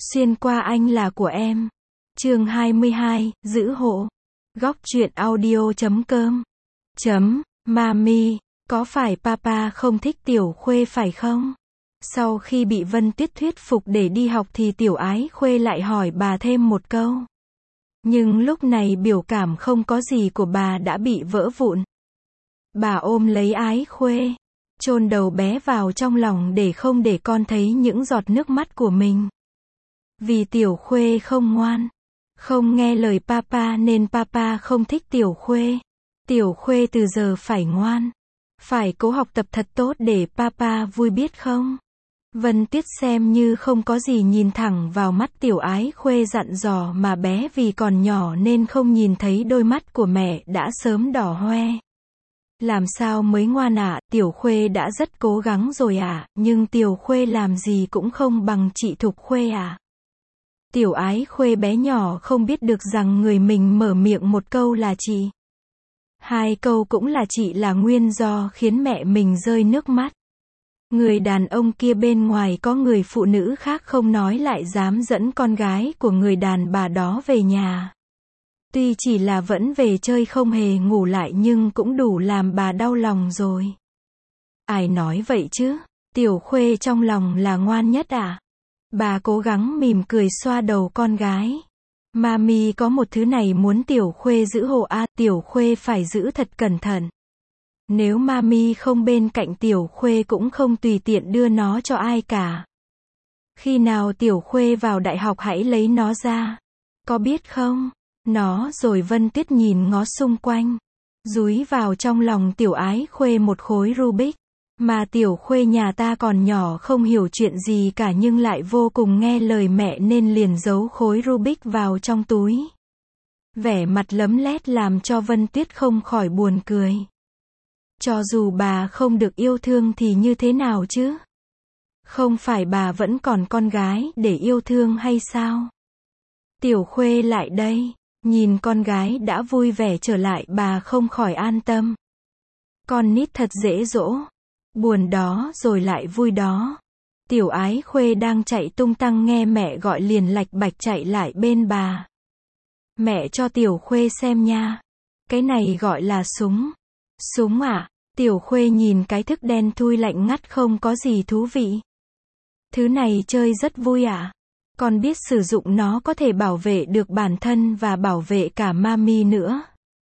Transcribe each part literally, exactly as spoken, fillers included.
Xuyên qua anh là của em. Chương hai mươi hai, giữ hộ. Góc truyện audio chấm com. Chấm, Mami, có phải papa không thích Tiểu Khuê phải không? Sau khi bị Vân Tuyết thuyết phục để đi học thì Tiểu Ái Khuê lại hỏi bà thêm một câu. Nhưng lúc này biểu cảm không có gì của bà đã bị vỡ vụn. Bà ôm lấy Ái Khuê, chôn đầu bé vào trong lòng để không để con thấy những giọt nước mắt của mình. Vì Tiểu Khuê không ngoan, không nghe lời papa nên papa không thích Tiểu Khuê. Tiểu Khuê từ giờ phải ngoan, phải cố học tập thật tốt để papa vui biết không? Vân Tuyết xem như không có gì nhìn thẳng vào mắt Tiểu Ái Khuê dặn dò mà bé vì còn nhỏ nên không nhìn thấy đôi mắt của mẹ đã sớm đỏ hoe. Làm sao mới ngoan ạ, à? Tiểu Khuê đã rất cố gắng rồi ạ, à, nhưng Tiểu Khuê làm gì cũng không bằng chị Thục Khuê ạ. À. Tiểu Ái Khuê bé nhỏ không biết được rằng người mình mở miệng một câu là chị. Hai câu cũng là chị là nguyên do khiến mẹ mình rơi nước mắt. Người đàn ông kia bên ngoài có người phụ nữ khác không nói lại dám dẫn con gái của người đàn bà đó về nhà. Tuy chỉ là vẫn về chơi không hề ngủ lại nhưng cũng đủ làm bà đau lòng rồi. Ai nói vậy chứ? Tiểu Khuê trong lòng là ngoan nhất à? Bà cố gắng mỉm cười xoa đầu con gái. Mami có một thứ này muốn Tiểu Khuê giữ hộ à, Tiểu Khuê phải giữ thật cẩn thận. Nếu Mami không bên cạnh Tiểu Khuê cũng không tùy tiện đưa nó cho ai cả. Khi nào Tiểu Khuê vào đại học hãy lấy nó ra. Có biết không? Nó rồi Vân Tuyết nhìn ngó xung quanh. Dúi vào trong lòng Tiểu Ái Khuê một khối Rubik. Mà Tiểu Khuê nhà ta còn nhỏ không hiểu chuyện gì cả nhưng lại vô cùng nghe lời mẹ nên liền giấu khối Rubik vào trong túi. Vẻ mặt lấm lét làm cho Vân Tuyết không khỏi buồn cười. Cho dù bà không được yêu thương thì như thế nào chứ? Không phải bà vẫn còn con gái để yêu thương hay sao? Tiểu Khuê lại đây, nhìn con gái đã vui vẻ trở lại bà không khỏi an tâm. Con nít thật dễ dỗ. Buồn đó rồi lại vui đó. Tiểu Ái Khuê đang chạy tung tăng nghe mẹ gọi liền lạch bạch chạy lại bên bà. Mẹ cho Tiểu Khuê xem nha. Cái này gọi là súng. Súng à? Tiểu Khuê nhìn cái thức đen thui lạnh ngắt không có gì thú vị. Thứ này chơi rất vui à? Con biết sử dụng nó có thể bảo vệ được bản thân và bảo vệ cả Mami nữa.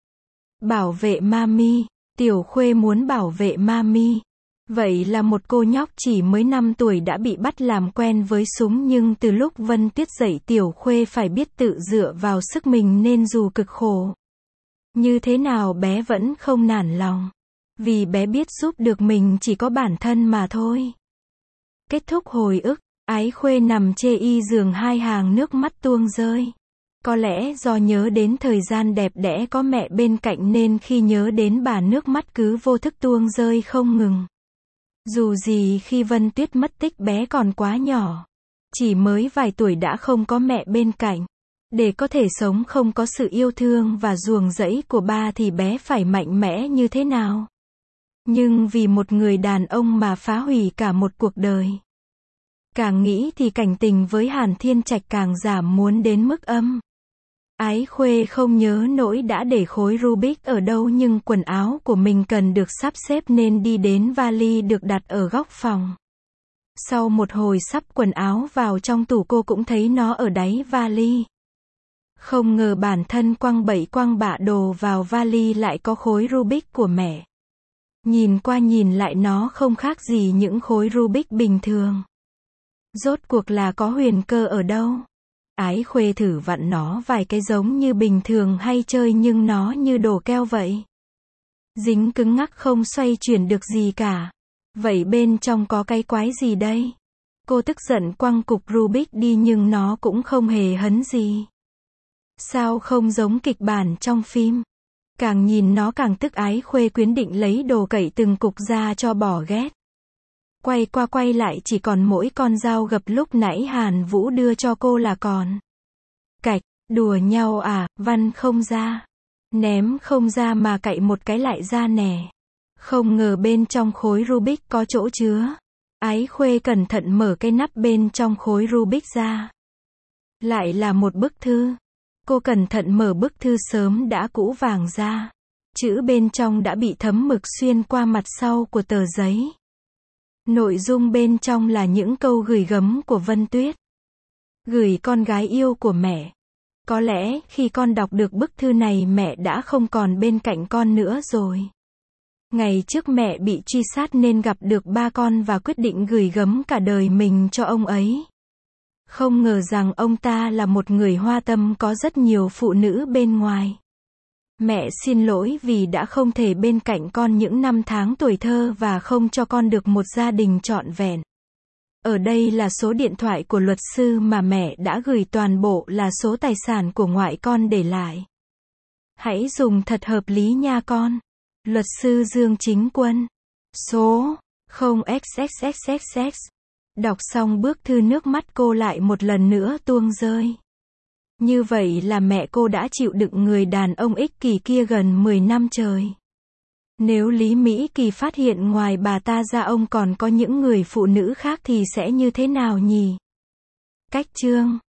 Bảo vệ Mami. Tiểu Khuê muốn bảo vệ Mami. Vậy là một cô nhóc chỉ mới năm tuổi đã bị bắt làm quen với súng nhưng từ lúc Vân Tuyết dạy Tiểu Khuê phải biết tự dựa vào sức mình nên dù cực khổ như thế nào bé vẫn không nản lòng. Vì bé biết giúp được mình chỉ có bản thân mà thôi. Kết thúc hồi ức, Ái Khuê nằm chê y giường hai hàng nước mắt tuông rơi. Có lẽ do nhớ đến thời gian đẹp đẽ có mẹ bên cạnh nên khi nhớ đến bà nước mắt cứ vô thức tuông rơi không ngừng. Dù gì khi Vân Tuyết mất tích bé còn quá nhỏ. Chỉ mới vài tuổi đã không có mẹ bên cạnh. Để có thể sống không có sự yêu thương và ruồng rẫy của ba thì bé phải mạnh mẽ như thế nào? Nhưng vì một người đàn ông mà phá hủy cả một cuộc đời. Càng nghĩ thì cảnh tình với Hàn Thiên Trạch càng giảm muốn đến mức âm. Ái Khuê không nhớ nỗi đã để khối Rubik ở đâu nhưng quần áo của mình cần được sắp xếp nên đi đến vali được đặt ở góc phòng. Sau một hồi sắp quần áo vào trong tủ cô cũng thấy nó ở đáy vali. Không ngờ bản thân quăng bậy quăng bạ đồ vào vali lại có khối Rubik của mẹ. Nhìn qua nhìn lại nó không khác gì những khối Rubik bình thường. Rốt cuộc là có huyền cơ ở đâu? Ái Khuê thử vặn nó vài cái giống như bình thường hay chơi nhưng nó như đồ keo vậy. Dính cứng ngắc không xoay chuyển được gì cả. Vậy bên trong có cái quái gì đây? Cô tức giận quăng cục Rubik đi nhưng nó cũng không hề hấn gì. Sao không giống kịch bản trong phim? Càng nhìn nó càng tức Ái Khuê quyết định lấy đồ cậy từng cục ra cho bỏ ghét. Quay qua quay lại chỉ còn mỗi con dao gập lúc nãy Hàn Vũ đưa cho cô là còn. Cạch, đùa nhau à, văn không ra. Ném không ra mà cậy một cái lại ra nè. Không ngờ bên trong khối Rubik có chỗ chứa. Ái Khuê cẩn thận mở cái nắp bên trong khối Rubik ra. Lại là một bức thư. Cô cẩn thận mở bức thư sớm đã cũ vàng ra. Chữ bên trong đã bị thấm mực xuyên qua mặt sau của tờ giấy. Nội dung bên trong là những câu gửi gắm của Vân Tuyết. Gửi con gái yêu của mẹ. Có lẽ khi con đọc được bức thư này mẹ đã không còn bên cạnh con nữa rồi. Ngày trước mẹ bị truy sát nên gặp được ba con và quyết định gửi gắm cả đời mình cho ông ấy. Không ngờ rằng ông ta là một người hoa tâm có rất nhiều phụ nữ bên ngoài. Mẹ xin lỗi vì đã không thể bên cạnh con những năm tháng tuổi thơ và không cho con được một gia đình trọn vẹn. Ở đây là số điện thoại của luật sư mà mẹ đã gửi, toàn bộ là số tài sản của ngoại con để lại. Hãy dùng thật hợp lý nha con. Luật sư Dương Chính Quân. Số không x x x x x. Đọc xong bức thư nước mắt cô lại một lần nữa tuôn rơi. Như vậy là mẹ cô đã chịu đựng người đàn ông ích kỷ kia gần mười năm trời. Nếu Lý Mỹ Kỳ phát hiện ngoài bà ta ra ông còn có những người phụ nữ khác thì sẽ như thế nào nhỉ? Cách chương